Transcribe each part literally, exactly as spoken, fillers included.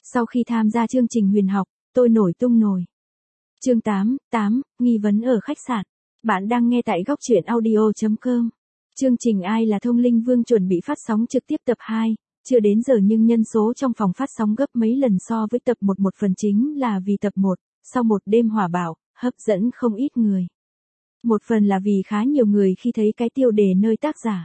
Sau khi tham gia chương trình huyền học, tôi nổi tung nổi. Chương tám, tám, nghi vấn ở khách sạn. Bạn đang nghe tại góc truyện audio chấm com. Chương trình Ai là Thông Linh Vương chuẩn bị phát sóng trực tiếp tập hai, chưa đến giờ nhưng nhân số trong phòng phát sóng gấp mấy lần so với tập một. Một phần chính là vì tập một, sau một đêm hỏa bạo, hấp dẫn không ít người. Một phần là vì khá nhiều người khi thấy cái tiêu đề nơi tác giả.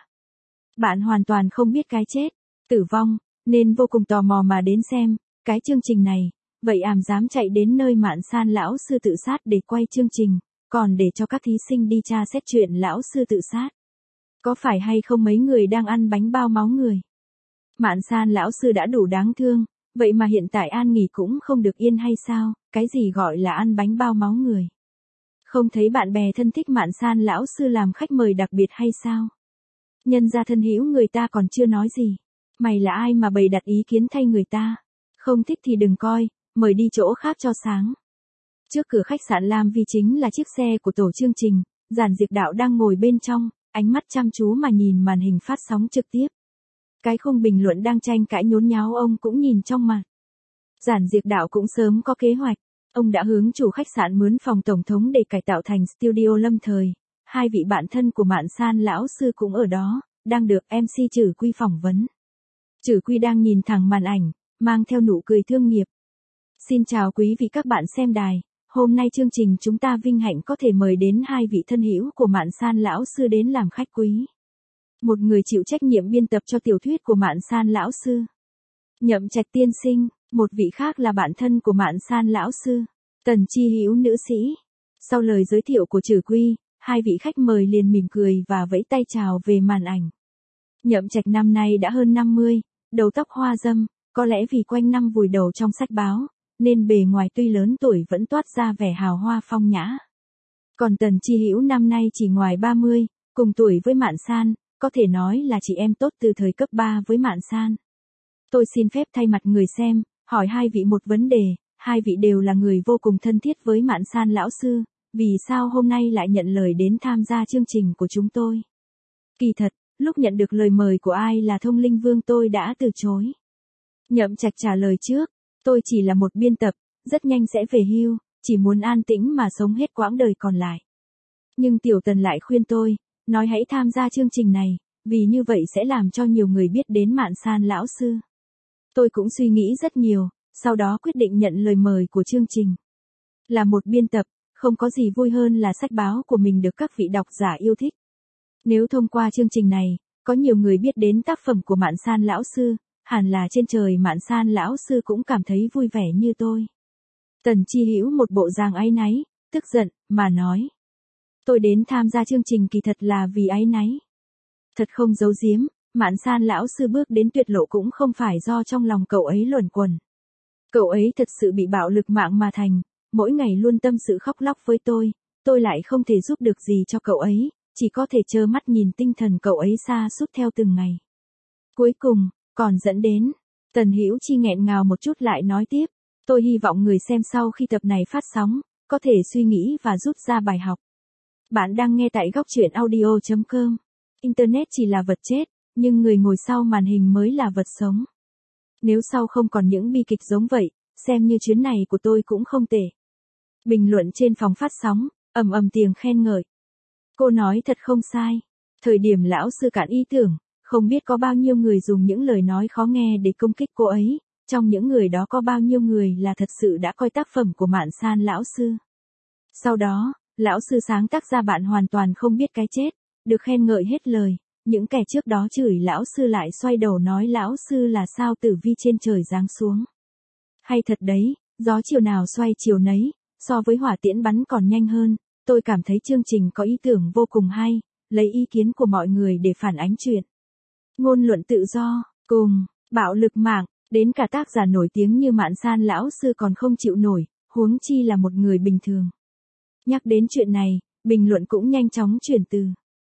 Bạn hoàn toàn không biết cái chết, tử vong, nên vô cùng tò mò mà đến xem cái chương trình này. Vậy àm dám chạy đến nơi Mạn San lão sư tự sát để quay chương trình, còn để cho các thí sinh đi tra xét chuyện lão sư tự sát. Có phải hay không mấy người đang ăn bánh bao máu người? Mạn San lão sư đã đủ đáng thương, vậy mà hiện tại an nghỉ cũng không được yên hay sao? Cái gì gọi là ăn bánh bao máu người? Không thấy bạn bè thân thích Mạn San lão sư làm khách mời đặc biệt hay sao? Nhân ra thân hữu người ta còn chưa nói gì. Mày là ai mà bày đặt ý kiến thay người ta? Không thích thì đừng coi, mời đi chỗ khác cho sáng. Trước cửa khách sạn Lam Vi chính là chiếc xe của tổ chương trình, Giản Diệp Đạo đang ngồi bên trong, ánh mắt chăm chú mà nhìn màn hình phát sóng trực tiếp. Cái khung bình luận đang tranh cãi nhốn nháo ông cũng nhìn trong mặt. Giản Diệp Đạo cũng sớm có kế hoạch, ông đã hướng chủ khách sạn mướn phòng tổng thống để cải tạo thành studio lâm thời. Hai vị bạn thân của Mạn San lão sư cũng ở đó, đang được em xê Trử Quy phỏng vấn. Trử Quy đang nhìn thẳng màn ảnh, mang theo nụ cười thương nghiệp. Xin chào quý vị các bạn xem đài, hôm nay chương trình chúng ta vinh hạnh có thể mời đến hai vị thân hữu của Mạn San lão sư đến làm khách quý. Một người chịu trách nhiệm biên tập cho tiểu thuyết của Mạn San lão sư, Nhậm Trạch tiên sinh, một vị khác là bạn thân của Mạn San lão sư, Tần Chi Hữu nữ sĩ. Sau lời giới thiệu của Trử Quy, hai vị khách mời liền mỉm cười và vẫy tay chào về màn ảnh. Nhậm Trạch năm nay đã hơn năm mươi, đầu tóc hoa râm, có lẽ vì quanh năm vùi đầu trong sách báo, nên bề ngoài tuy lớn tuổi vẫn toát ra vẻ hào hoa phong nhã. Còn Tần Chi Hữu năm nay chỉ ngoài ba mươi, cùng tuổi với Mạn San, có thể nói là chị em tốt từ thời cấp ba với Mạn San. Tôi xin phép thay mặt người xem, hỏi hai vị một vấn đề, hai vị đều là người vô cùng thân thiết với Mạn San lão sư, vì sao hôm nay lại nhận lời đến tham gia chương trình của chúng tôi? Kỳ thật, lúc nhận được lời mời của Ai là Thông Linh Vương tôi đã từ chối. Nhậm Trạch trả lời trước, tôi chỉ là một biên tập, rất nhanh sẽ về hưu, chỉ muốn an tĩnh mà sống hết quãng đời còn lại. Nhưng Tiểu Tần lại khuyên tôi, nói hãy tham gia chương trình này, vì như vậy sẽ làm cho nhiều người biết đến Mạn San lão sư. Tôi cũng suy nghĩ rất nhiều, sau đó quyết định nhận lời mời của chương trình. Là một biên tập, không có gì vui hơn là sách báo của mình được các vị độc giả yêu thích. Nếu thông qua chương trình này, có nhiều người biết đến tác phẩm của Mạn San lão sư, hẳn là trên trời Mạn San lão sư cũng cảm thấy vui vẻ như tôi. Tần Chi Hữu một bộ dáng áy náy, tức giận, mà nói. Tôi đến tham gia chương trình kỳ thật là vì áy náy. Thật không giấu giếm, Mạn San lão sư bước đến tuyệt lộ cũng không phải do trong lòng cậu ấy luẩn quẩn. Cậu ấy thật sự bị bạo lực mạng mà thành, mỗi ngày luôn tâm sự khóc lóc với tôi, tôi lại không thể giúp được gì cho cậu ấy, chỉ có thể trơ mắt nhìn tinh thần cậu ấy sa sút theo từng ngày. Cuối cùng, còn dẫn đến, Tần Hữu Chi nghẹn ngào một chút lại nói tiếp, tôi hy vọng người xem sau khi tập này phát sóng, có thể suy nghĩ và rút ra bài học. Bạn đang nghe tại góc truyện audio chấm com. Internet chỉ là vật chết, nhưng người ngồi sau màn hình mới là vật sống. Nếu sau không còn những bi kịch giống vậy, xem như chuyến này của tôi cũng không tệ. Bình luận trên phòng phát sóng, ầm ầm tiếng khen ngợi. Cô nói thật không sai. Thời điểm lão sư cạn ý tưởng, không biết có bao nhiêu người dùng những lời nói khó nghe để công kích cô ấy, trong những người đó có bao nhiêu người là thật sự đã coi tác phẩm của Mạn San lão sư. Sau đó, lão sư sáng tác ra bạn hoàn toàn không biết cái chết, được khen ngợi hết lời, những kẻ trước đó chửi lão sư lại xoay đầu nói lão sư là sao tử vi trên trời giáng xuống. Hay thật đấy, gió chiều nào xoay chiều nấy, so với hỏa tiễn bắn còn nhanh hơn, tôi cảm thấy chương trình có ý tưởng vô cùng hay, lấy ý kiến của mọi người để phản ánh chuyện. Ngôn luận tự do, cùng, bạo lực mạng, đến cả tác giả nổi tiếng như Mạn San lão sư còn không chịu nổi, huống chi là một người bình thường. Nhắc đến chuyện này, bình luận cũng nhanh chóng chuyển từ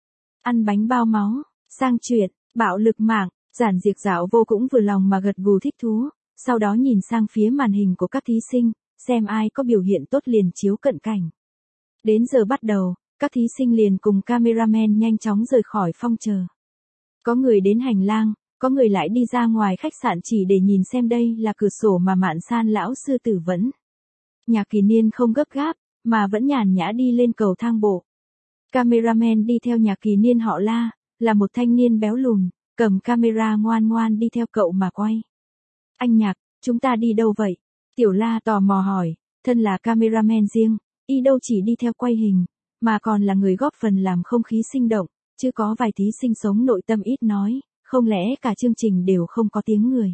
ăn bánh bao máu, sang chuyện, bạo lực mạng. Giản Diệp Dạo vô cũng vừa lòng mà gật gù thích thú, sau đó nhìn sang phía màn hình của các thí sinh, xem ai có biểu hiện tốt liền chiếu cận cảnh. Đến giờ bắt đầu, các thí sinh liền cùng cameraman nhanh chóng rời khỏi phòng chờ. Có người đến hành lang, có người lại đi ra ngoài khách sạn chỉ để nhìn xem đây là cửa sổ mà Mạn San lão sư tử vẫn. Nhạc Kỳ Niên không gấp gáp, mà vẫn nhàn nhã đi lên cầu thang bộ. Cameraman đi theo Nhạc Kỳ Niên họ La, là một thanh niên béo lùn, cầm camera ngoan ngoan đi theo cậu mà quay. Anh Nhạc, chúng ta đi đâu vậy? Tiểu La tò mò hỏi, thân là cameraman riêng, y đâu chỉ đi theo quay hình, mà còn là người góp phần làm không khí sinh động, chứ có vài thí sinh sống nội tâm ít nói, không lẽ cả chương trình đều không có tiếng người.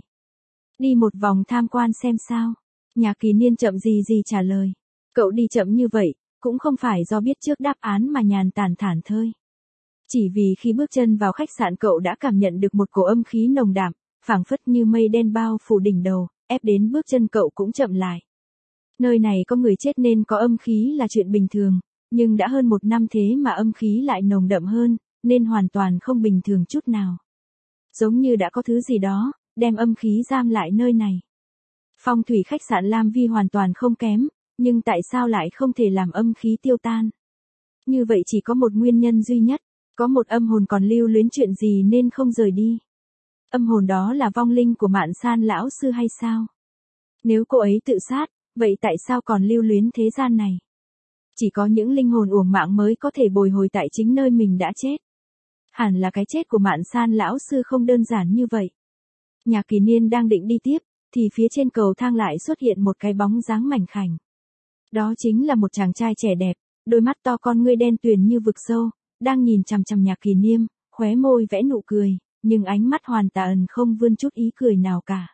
Đi một vòng tham quan xem sao. Nhạc Kỳ Niên chậm gì gì trả lời. Cậu đi chậm như vậy, cũng không phải do biết trước đáp án mà nhàn tản thản thơi. Chỉ vì khi bước chân vào khách sạn cậu đã cảm nhận được một cổ âm khí nồng đạm, phảng phất như mây đen bao phủ đỉnh đầu, ép đến bước chân cậu cũng chậm lại. Nơi này có người chết nên có âm khí là chuyện bình thường, nhưng đã hơn một năm thế mà âm khí lại nồng đậm hơn, nên hoàn toàn không bình thường chút nào. Giống như đã có thứ gì đó, đem âm khí giam lại nơi này. Phong thủy khách sạn Lam Vi hoàn toàn không kém, nhưng tại sao lại không thể làm âm khí tiêu tan? Như vậy chỉ có một nguyên nhân duy nhất, có một âm hồn còn lưu luyến chuyện gì nên không rời đi. Âm hồn đó là vong linh của Mạn San lão sư hay sao? Nếu cô ấy tự sát, vậy tại sao còn lưu luyến thế gian này? Chỉ có những linh hồn uổng mạng mới có thể bồi hồi tại chính nơi mình đã chết. Hẳn là cái chết của Mạn San lão sư không đơn giản như vậy. Nhạc Kỳ Niên đang định đi tiếp, thì phía trên cầu thang lại xuất hiện một cái bóng dáng mảnh khảnh. Đó chính là một chàng trai trẻ đẹp, đôi mắt to con ngươi đen tuyền như vực sâu, đang nhìn chằm chằm Nhạc Kỳ Niên, khóe môi vẽ nụ cười, nhưng ánh mắt hoàn toàn không vươn chút ý cười nào cả.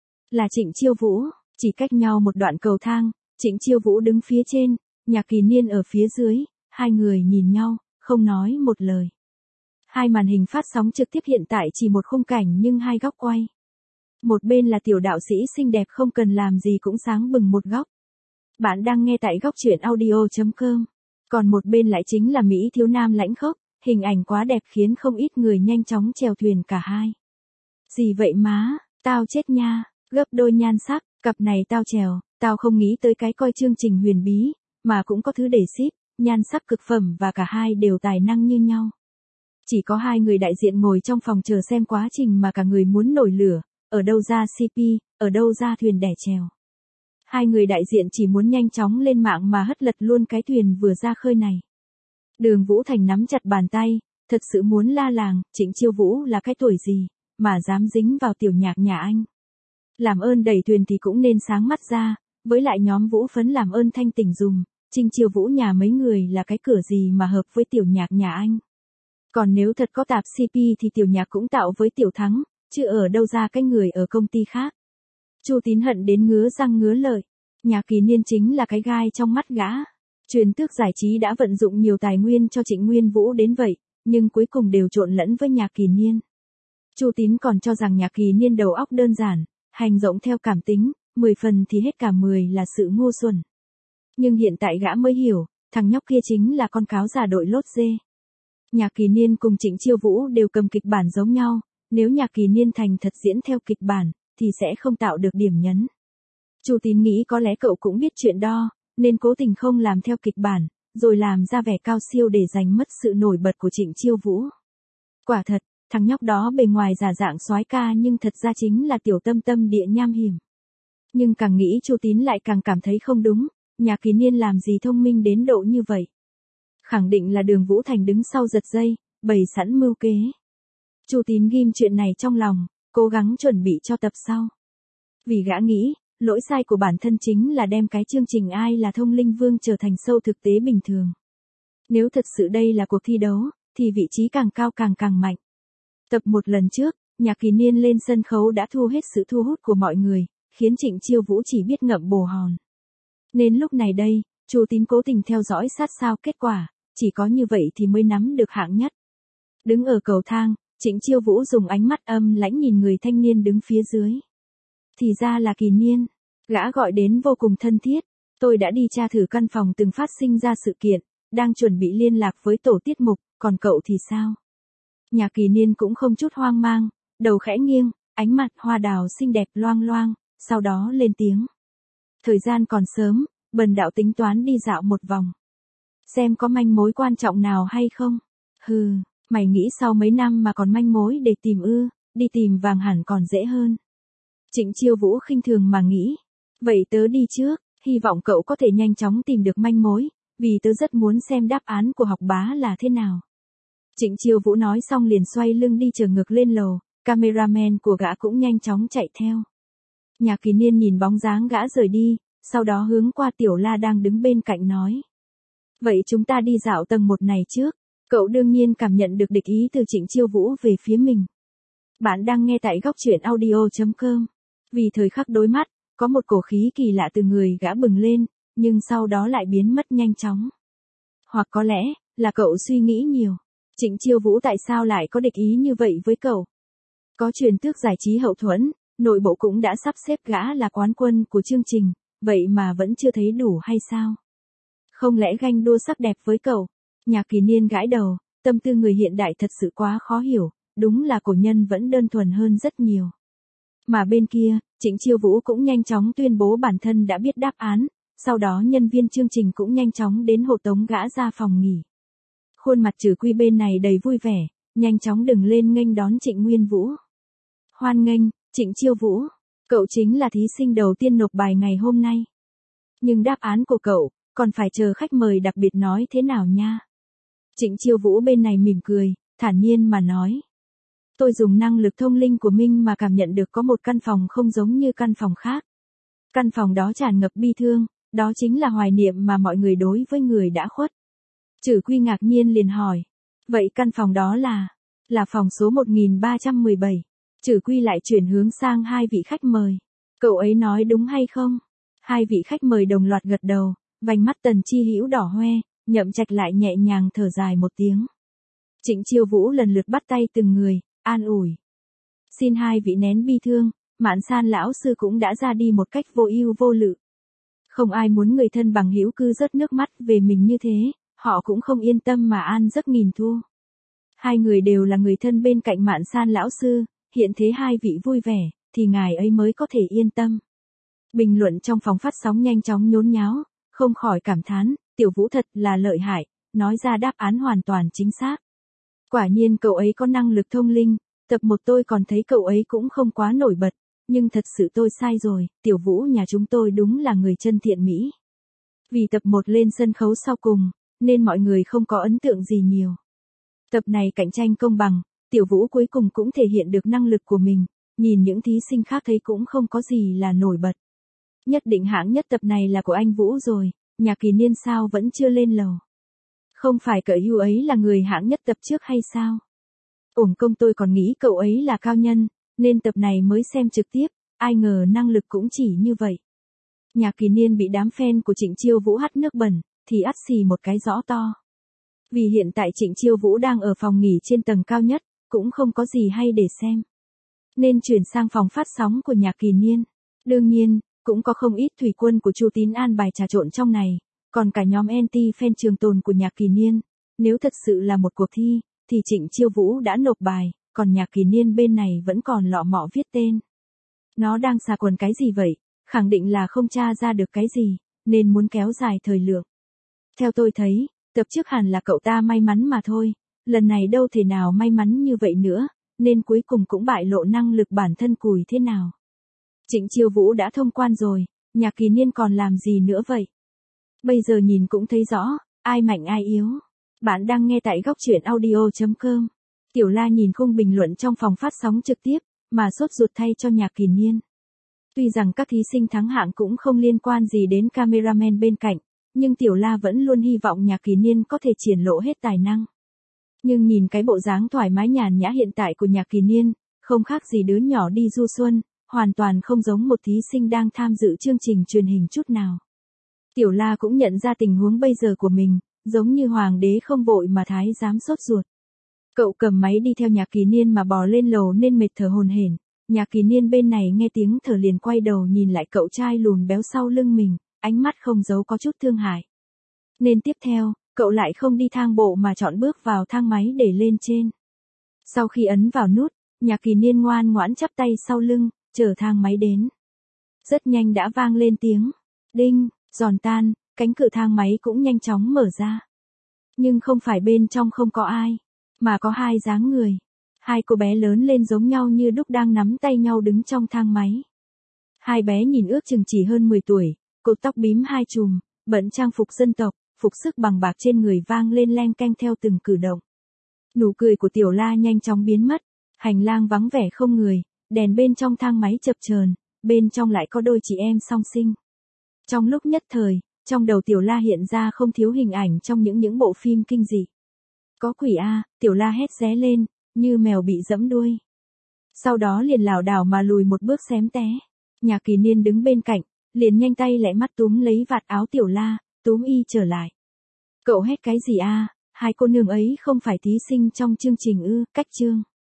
Là Trịnh Chiêu Vũ, chỉ cách nhau một đoạn cầu thang, Trịnh Chiêu Vũ đứng phía trên, Nhạc Kỳ Niên ở phía dưới, hai người nhìn nhau, không nói một lời. Hai màn hình phát sóng trực tiếp hiện tại chỉ một khung cảnh nhưng hai góc quay. Một bên là tiểu đạo sĩ xinh đẹp không cần làm gì cũng sáng bừng một góc. Bạn đang nghe tại góc truyện audio chấm com. Còn một bên lại chính là Mỹ thiếu nam lãnh khốc, hình ảnh quá đẹp khiến không ít người nhanh chóng chèo thuyền cả hai. Gì vậy má, tao chết nha, gấp đôi nhan sắc, cặp này tao chèo, tao không nghĩ tới cái coi chương trình huyền bí, mà cũng có thứ để ship, nhan sắc cực phẩm và cả hai đều tài năng như nhau. Chỉ có hai người đại diện ngồi trong phòng chờ xem quá trình mà cả người muốn nổi lửa, ở đâu ra xê pê, ở đâu ra thuyền đẻ chèo. Hai người đại diện chỉ muốn nhanh chóng lên mạng mà hất lật luôn cái thuyền vừa ra khơi này. Đường Vũ Thành nắm chặt bàn tay, thật sự muốn la làng, Trịnh Chiêu Vũ là cái tuổi gì, mà dám dính vào tiểu Nhạc nhà anh. Làm ơn đẩy thuyền thì cũng nên sáng mắt ra, với lại nhóm Vũ Phấn làm ơn thanh tỉnh dùm, Trịnh Chiêu Vũ nhà mấy người là cái cửa gì mà hợp với tiểu Nhạc nhà anh. Còn nếu thật có tạp xê pê thì tiểu Nhạc cũng tạo với tiểu Thắng, chứ ở đâu ra cái người ở công ty khác. Chu Tín hận đến ngứa răng ngứa lợi, Nhạc Kỳ Niên chính là cái gai trong mắt gã. Truyền tước giải trí đã vận dụng nhiều tài nguyên cho Trịnh Nguyên Vũ đến vậy, nhưng cuối cùng đều trộn lẫn với Nhạc Kỳ Niên. Chu Tín còn cho rằng Nhạc Kỳ Niên đầu óc đơn giản, hành động theo cảm tính, mười phần thì hết cả mười là sự ngu xuẩn. Nhưng hiện tại gã mới hiểu, thằng nhóc kia chính là con cáo già đội lốt dê. Nhạc Kỳ Niên cùng Trịnh Chiêu Vũ đều cầm kịch bản giống nhau, nếu Nhạc Kỳ Niên thành thật diễn theo kịch bản, thì sẽ không tạo được điểm nhấn. Chu Tín nghĩ có lẽ cậu cũng biết chuyện đo, nên cố tình không làm theo kịch bản, rồi làm ra vẻ cao siêu để giành mất sự nổi bật của Trịnh Chiêu Vũ. Quả thật, thằng nhóc đó bề ngoài giả dạng soái ca nhưng thật ra chính là tiểu tâm tâm địa nham hiểm. Nhưng càng nghĩ Chu Tín lại càng cảm thấy không đúng, Nhạc Kỳ Niên làm gì thông minh đến độ như vậy. Khẳng định là Đường Vũ Thành đứng sau giật dây, bày sẵn mưu kế. Chu Tín ghim chuyện này trong lòng, cố gắng chuẩn bị cho tập sau. Vì gã nghĩ, lỗi sai của bản thân chính là đem cái chương trình Ai là Thông Linh Vương trở thành show thực tế bình thường. Nếu thật sự đây là cuộc thi đấu, thì vị trí càng cao càng càng mạnh. Tập một lần trước, Nhạc Kỳ Niên lên sân khấu đã thu hết sự thu hút của mọi người, khiến Trịnh Chiêu Vũ chỉ biết ngậm bồ hòn. Nên lúc này đây, Chu Tín cố tình theo dõi sát sao kết quả, chỉ có như vậy thì mới nắm được hạng nhất. Đứng ở cầu thang, Trịnh Chiêu Vũ dùng ánh mắt âm lãnh nhìn người thanh niên đứng phía dưới. Thì ra là Kỳ Niên, gã gọi đến vô cùng thân thiết, tôi đã đi tra thử căn phòng từng phát sinh ra sự kiện, đang chuẩn bị liên lạc với tổ tiết mục, còn cậu thì sao? Nhạc Kỳ Niên cũng không chút hoang mang, đầu khẽ nghiêng, ánh mặt hoa đào xinh đẹp loang loang, sau đó lên tiếng. Thời gian còn sớm, bần đạo tính toán đi dạo một vòng. Xem có manh mối quan trọng nào hay không? Hừ, mày nghĩ sau mấy năm mà còn manh mối để tìm ư, đi tìm vàng hẳn còn dễ hơn. Trịnh Chiêu Vũ khinh thường mà nghĩ, vậy tớ đi trước, hy vọng cậu có thể nhanh chóng tìm được manh mối, vì tớ rất muốn xem đáp án của học bá là thế nào. Trịnh Chiêu Vũ nói xong liền xoay lưng đi chờ ngược lên lầu, cameraman của gã cũng nhanh chóng chạy theo. Nhạc Kỳ Niên nhìn bóng dáng gã rời đi, sau đó hướng qua Tiểu La đang đứng bên cạnh nói. Vậy chúng ta đi dạo tầng một này trước. Cậu đương nhiên cảm nhận được địch ý từ Trịnh Chiêu Vũ về phía mình. Bạn đang nghe tại góc truyện audio chấm com. Vì thời khắc đối mắt, có một cổ khí kỳ lạ từ người gã bừng lên, nhưng sau đó lại biến mất nhanh chóng. Hoặc có lẽ, là cậu suy nghĩ nhiều. Trịnh Chiêu Vũ tại sao lại có địch ý như vậy với cậu? Có truyền tước giải trí hậu thuẫn, nội bộ cũng đã sắp xếp gã là quán quân của chương trình, vậy mà vẫn chưa thấy đủ hay sao? Không lẽ ganh đua sắc đẹp với cậu? Nhạc Kỳ Niên gãi đầu, tâm tư người hiện đại thật sự quá khó hiểu, đúng là cổ nhân vẫn đơn thuần hơn rất nhiều. Mà bên kia, Trịnh Chiêu Vũ cũng nhanh chóng tuyên bố bản thân đã biết đáp án, sau đó nhân viên chương trình cũng nhanh chóng đến hộ tống gã ra phòng nghỉ. Khuôn mặt Trừ Quy bên này đầy vui vẻ, nhanh chóng đứng lên nghênh đón Trịnh Nguyên Vũ. Hoan nghênh, Trịnh Chiêu Vũ, cậu chính là thí sinh đầu tiên nộp bài ngày hôm nay. Nhưng đáp án của cậu, còn phải chờ khách mời đặc biệt nói thế nào nha. Trịnh Chiêu Vũ bên này mỉm cười, thản nhiên mà nói. Tôi dùng năng lực thông linh của mình mà cảm nhận được có một căn phòng không giống như căn phòng khác. Căn phòng đó tràn ngập bi thương, đó chính là hoài niệm mà mọi người đối với người đã khuất. Trừ Quy ngạc nhiên liền hỏi. Vậy căn phòng đó là? Là phòng số một nghìn ba trăm mười bảy. Trừ Quy lại chuyển hướng sang hai vị khách mời. Cậu ấy nói đúng hay không? Hai vị khách mời đồng loạt gật đầu, vành mắt Tần Chi Hữu đỏ hoe, Nhậm Trạch lại nhẹ nhàng thở dài một tiếng. Trịnh Chiêu Vũ lần lượt bắt tay từng người, an ủi. Xin hai vị nén bi thương, Mạn San lão sư cũng đã ra đi một cách vô ưu vô lự. Không ai muốn người thân bằng hữu cứ rớt nước mắt về mình như thế, họ cũng không yên tâm mà an giấc nghìn thu. Hai người đều là người thân bên cạnh Mạn San lão sư, hiện thế hai vị vui vẻ, thì ngài ấy mới có thể yên tâm. Bình luận trong phòng phát sóng nhanh chóng nhốn nháo, không khỏi cảm thán, Tiểu Vũ thật là lợi hại, nói ra đáp án hoàn toàn chính xác. Quả nhiên cậu ấy có năng lực thông linh, tập một tôi còn thấy cậu ấy cũng không quá nổi bật, nhưng thật sự tôi sai rồi, Tiểu Vũ nhà chúng tôi đúng là người chân thiện mỹ. Vì tập một lên sân khấu sau cùng, nên mọi người không có ấn tượng gì nhiều. Tập này cạnh tranh công bằng, Tiểu Vũ cuối cùng cũng thể hiện được năng lực của mình, nhìn những thí sinh khác thấy cũng không có gì là nổi bật. Nhất định hạng nhất tập này là của anh Vũ rồi, Nhạc Kỳ Niên sao vẫn chưa lên lầu. Không phải cậu Hưu ấy là người hạng nhất tập trước hay sao? Uổng công tôi còn nghĩ cậu ấy là cao nhân, nên tập này mới xem trực tiếp, ai ngờ năng lực cũng chỉ như vậy. Nhạc Kỳ Niên bị đám fan của Trịnh Chiêu Vũ hắt nước bẩn, thì ắt xì một cái rõ to. Vì hiện tại Trịnh Chiêu Vũ đang ở phòng nghỉ trên tầng cao nhất, cũng không có gì hay để xem. Nên chuyển sang phòng phát sóng của Nhạc Kỳ Niên. Đương nhiên, cũng có không ít thủy quân của Chu Tín an bài trà trộn trong này, còn cả nhóm anti-fan trường tồn của Nhạc Kỳ Niên. Nếu thật sự là một cuộc thi, thì Trịnh Chiêu Vũ đã nộp bài, còn Nhạc Kỳ Niên bên này vẫn còn lọ mọ viết tên. Nó đang xà quần cái gì vậy, khẳng định là không tra ra được cái gì, nên muốn kéo dài thời lượng. Theo tôi thấy, tập trước hẳn là cậu ta may mắn mà thôi, lần này đâu thể nào may mắn như vậy nữa, nên cuối cùng cũng bại lộ năng lực bản thân cùi thế nào. Trịnh Chiêu Vũ đã thông quan rồi, Nhạc Kỳ Niên còn làm gì nữa vậy? Bây giờ nhìn cũng thấy rõ, ai mạnh ai yếu. Bạn đang nghe tại góc truyện audio chấm com. Tiểu La nhìn khung bình luận trong phòng phát sóng trực tiếp, mà sốt ruột thay cho Nhạc Kỳ Niên. Tuy rằng các thí sinh thắng hạng cũng không liên quan gì đến cameraman bên cạnh, nhưng Tiểu La vẫn luôn hy vọng Nhạc Kỳ Niên có thể triển lộ hết tài năng. Nhưng nhìn cái bộ dáng thoải mái nhàn nhã hiện tại của Nhạc Kỳ Niên, không khác gì đứa nhỏ đi du xuân, hoàn toàn không giống một thí sinh đang tham dự chương trình truyền hình chút nào. Tiểu La cũng nhận ra tình huống bây giờ của mình, giống như hoàng đế không vội mà thái giám sốt ruột. Cậu cầm máy đi theo Nhạc Kỳ Niên mà bò lên lầu nên mệt thở hổn hển. Nhạc Kỳ Niên bên này nghe tiếng thở liền quay đầu nhìn lại cậu trai lùn béo sau lưng mình, ánh mắt không giấu có chút thương hại. Nên tiếp theo, cậu lại không đi thang bộ mà chọn bước vào thang máy để lên trên. Sau khi ấn vào nút, Nhạc Kỳ Niên ngoan ngoãn chắp tay sau lưng, chờ thang máy đến. Rất nhanh đã vang lên tiếng đinh, giòn tan, cánh cửa thang máy cũng nhanh chóng mở ra. Nhưng không phải bên trong không có ai, mà có hai dáng người. Hai cô bé lớn lên giống nhau như đúc đang nắm tay nhau đứng trong thang máy. Hai bé nhìn ước chừng chỉ hơn mười tuổi, cột tóc bím hai chùm, bận trang phục dân tộc, phục sức bằng bạc trên người vang lên leng keng theo từng cử động. Nụ cười của Tiểu La nhanh chóng biến mất, hành lang vắng vẻ không người, đèn bên trong thang máy chập chờn, bên trong lại có đôi chị em song sinh. Trong lúc nhất thời, trong đầu Tiểu La hiện ra không thiếu hình ảnh trong những những bộ phim kinh dị. Có quỷ a, Tiểu La hét ré lên, như mèo bị giẫm đuôi. Sau đó liền lảo đảo mà lùi một bước xém té. Nhạc Kỳ Niên đứng bên cạnh, liền nhanh tay lại mắt túm lấy vạt áo Tiểu La, túm y trở lại. Cậu hét cái gì a? Hai cô nương ấy không phải thí sinh trong chương trình ư? Cách chương.